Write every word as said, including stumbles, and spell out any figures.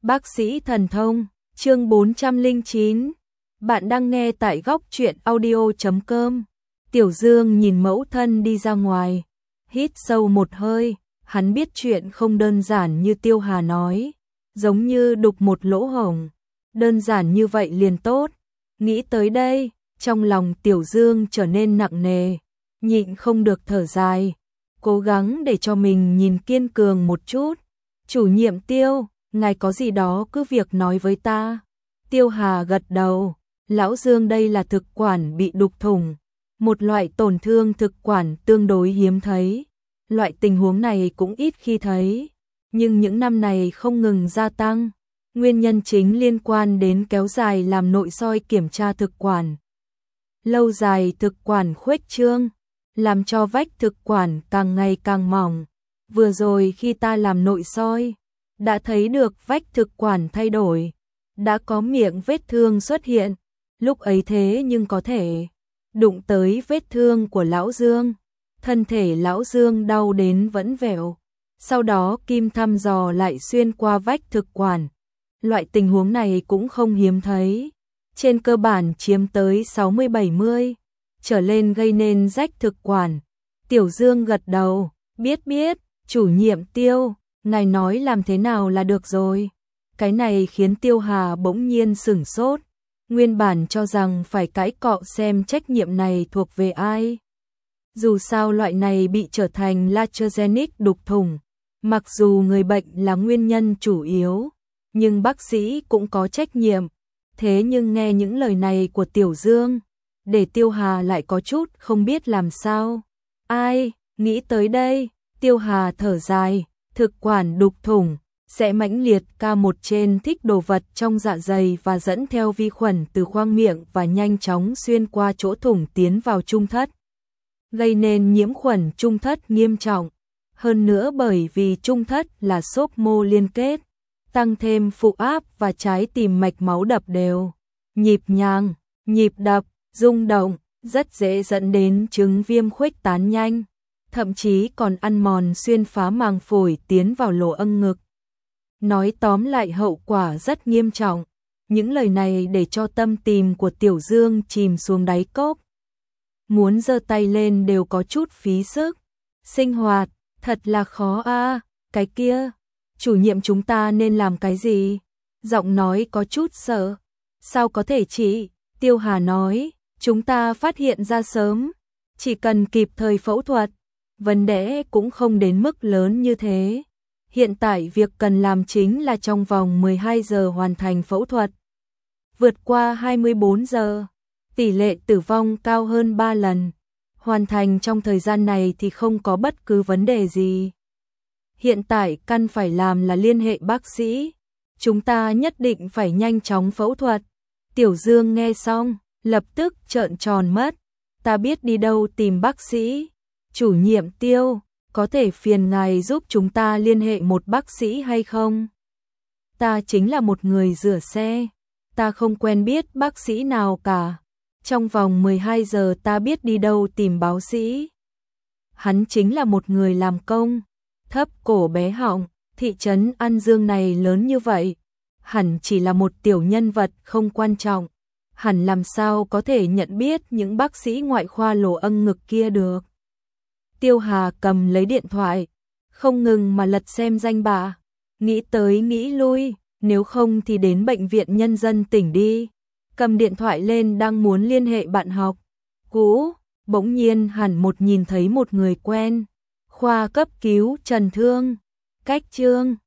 Bác sĩ thần thông, chương bốn trăm lẻ chín. Bạn đang nghe tại góc truyện audio chấm com. Tiểu Dương nhìn mẫu thân đi ra ngoài, hít sâu một hơi, hắn biết chuyện không đơn giản như Tiêu Hà nói, giống như đục một lỗ hổng, đơn giản như vậy liền tốt. Nghĩ tới đây, trong lòng Tiểu Dương trở nên nặng nề, nhịn không được thở dài, cố gắng để cho mình nhìn kiên cường một chút. Chủ nhiệm Tiêu, ngài có gì đó cứ việc nói với ta. Tiêu Hà gật đầu, lão Dương đây là thực quản bị đục thủng, một loại tổn thương thực quản tương đối hiếm thấy. Loại tình huống này cũng ít khi thấy, nhưng những năm này không ngừng gia tăng. Nguyên nhân chính liên quan đến kéo dài làm nội soi kiểm tra thực quản. Lâu dài thực quản khuếch trương, làm cho vách thực quản càng ngày càng mỏng. Vừa rồi khi ta làm nội soi, đã thấy được vách thực quản thay đổi, đã có miệng vết thương xuất hiện. Lúc ấy thế nhưng có thể đụng tới vết thương của lão Dương, thân thể lão Dương đau đến vẫn vẹo. Sau đó kim thăm dò lại xuyên qua vách thực quản. Loại tình huống này cũng không hiếm thấy, trên cơ bản chiếm tới sáu mươi bảy mươi trở lên gây nên rách thực quản. Tiểu Dương gật đầu, biết biết, chủ nhiệm Tiêu, ngài nói làm thế nào là được rồi. Cái này khiến Tiêu Hà bỗng nhiên sửng sốt, nguyên bản cho rằng phải cãi cọ xem trách nhiệm này thuộc về ai. Dù sao loại này bị trở thành latrogenic đục thủng, mặc dù người bệnh là nguyên nhân chủ yếu, nhưng bác sĩ cũng có trách nhiệm. Thế nhưng nghe những lời này của Tiểu Dương, để Tiêu Hà lại có chút không biết làm sao. Ai, nghĩ tới đây, Tiêu Hà thở dài, thực quản đục thủng sẽ mãnh liệt ca một trên thích đồ vật trong dạ dày và dẫn theo vi khuẩn từ khoang miệng và nhanh chóng xuyên qua chỗ thủng tiến vào trung thất, gây nên nhiễm khuẩn trung thất nghiêm trọng. Hơn nữa bởi vì trung thất là xốp mô liên kết, tăng thêm phụ áp và trái tim mạch máu đập đều, nhịp nhàng, nhịp đập, rung động, rất dễ dẫn đến chứng viêm khuếch tán nhanh, thậm chí còn ăn mòn xuyên phá màng phổi tiến vào lỗ âng ngực. Nói tóm lại hậu quả rất nghiêm trọng. Những lời này để cho tâm tìm của Tiểu Dương chìm xuống đáy cốc. Muốn giơ tay lên đều có chút phí sức. Sinh hoạt, thật là khó a. Cái kia, chủ nhiệm chúng ta nên làm cái gì? Giọng nói có chút sợ. Sao có thể chị? Tiêu Hà nói, chúng ta phát hiện ra sớm, chỉ cần kịp thời phẫu thuật, vấn đề cũng không đến mức lớn như thế. Hiện tại việc cần làm chính là trong vòng mười hai giờ hoàn thành phẫu thuật. Vượt qua hai mươi bốn giờ, tỷ lệ tử vong cao hơn ba lần. Hoàn thành trong thời gian này thì không có bất cứ vấn đề gì. Hiện tại cần phải làm là liên hệ bác sĩ. Chúng ta nhất định phải nhanh chóng phẫu thuật. Tiểu Dương nghe xong, lập tức trợn tròn mắt. Ta biết đi đâu tìm bác sĩ. Chủ nhiệm Tiêu, có thể phiền ngài giúp chúng ta liên hệ một bác sĩ hay không? Ta chính là một người rửa xe, ta không quen biết bác sĩ nào cả. Trong vòng mười hai giờ ta biết đi đâu tìm bác sĩ. Hắn chính là một người làm công, thấp cổ bé họng, thị trấn An Dương này lớn như vậy, hẳn chỉ là một tiểu nhân vật không quan trọng, hẳn làm sao có thể nhận biết những bác sĩ ngoại khoa lỗ âng ngực kia được. Tiêu Hà cầm lấy điện thoại, không ngừng mà lật xem danh bạ, nghĩ tới nghĩ lui, nếu không thì đến bệnh viện nhân dân tỉnh đi. Cầm điện thoại lên đang muốn liên hệ bạn học cũ, bỗng nhiên hẳn một nhìn thấy một người quen, khoa cấp cứu Trần Thương, cách Trương,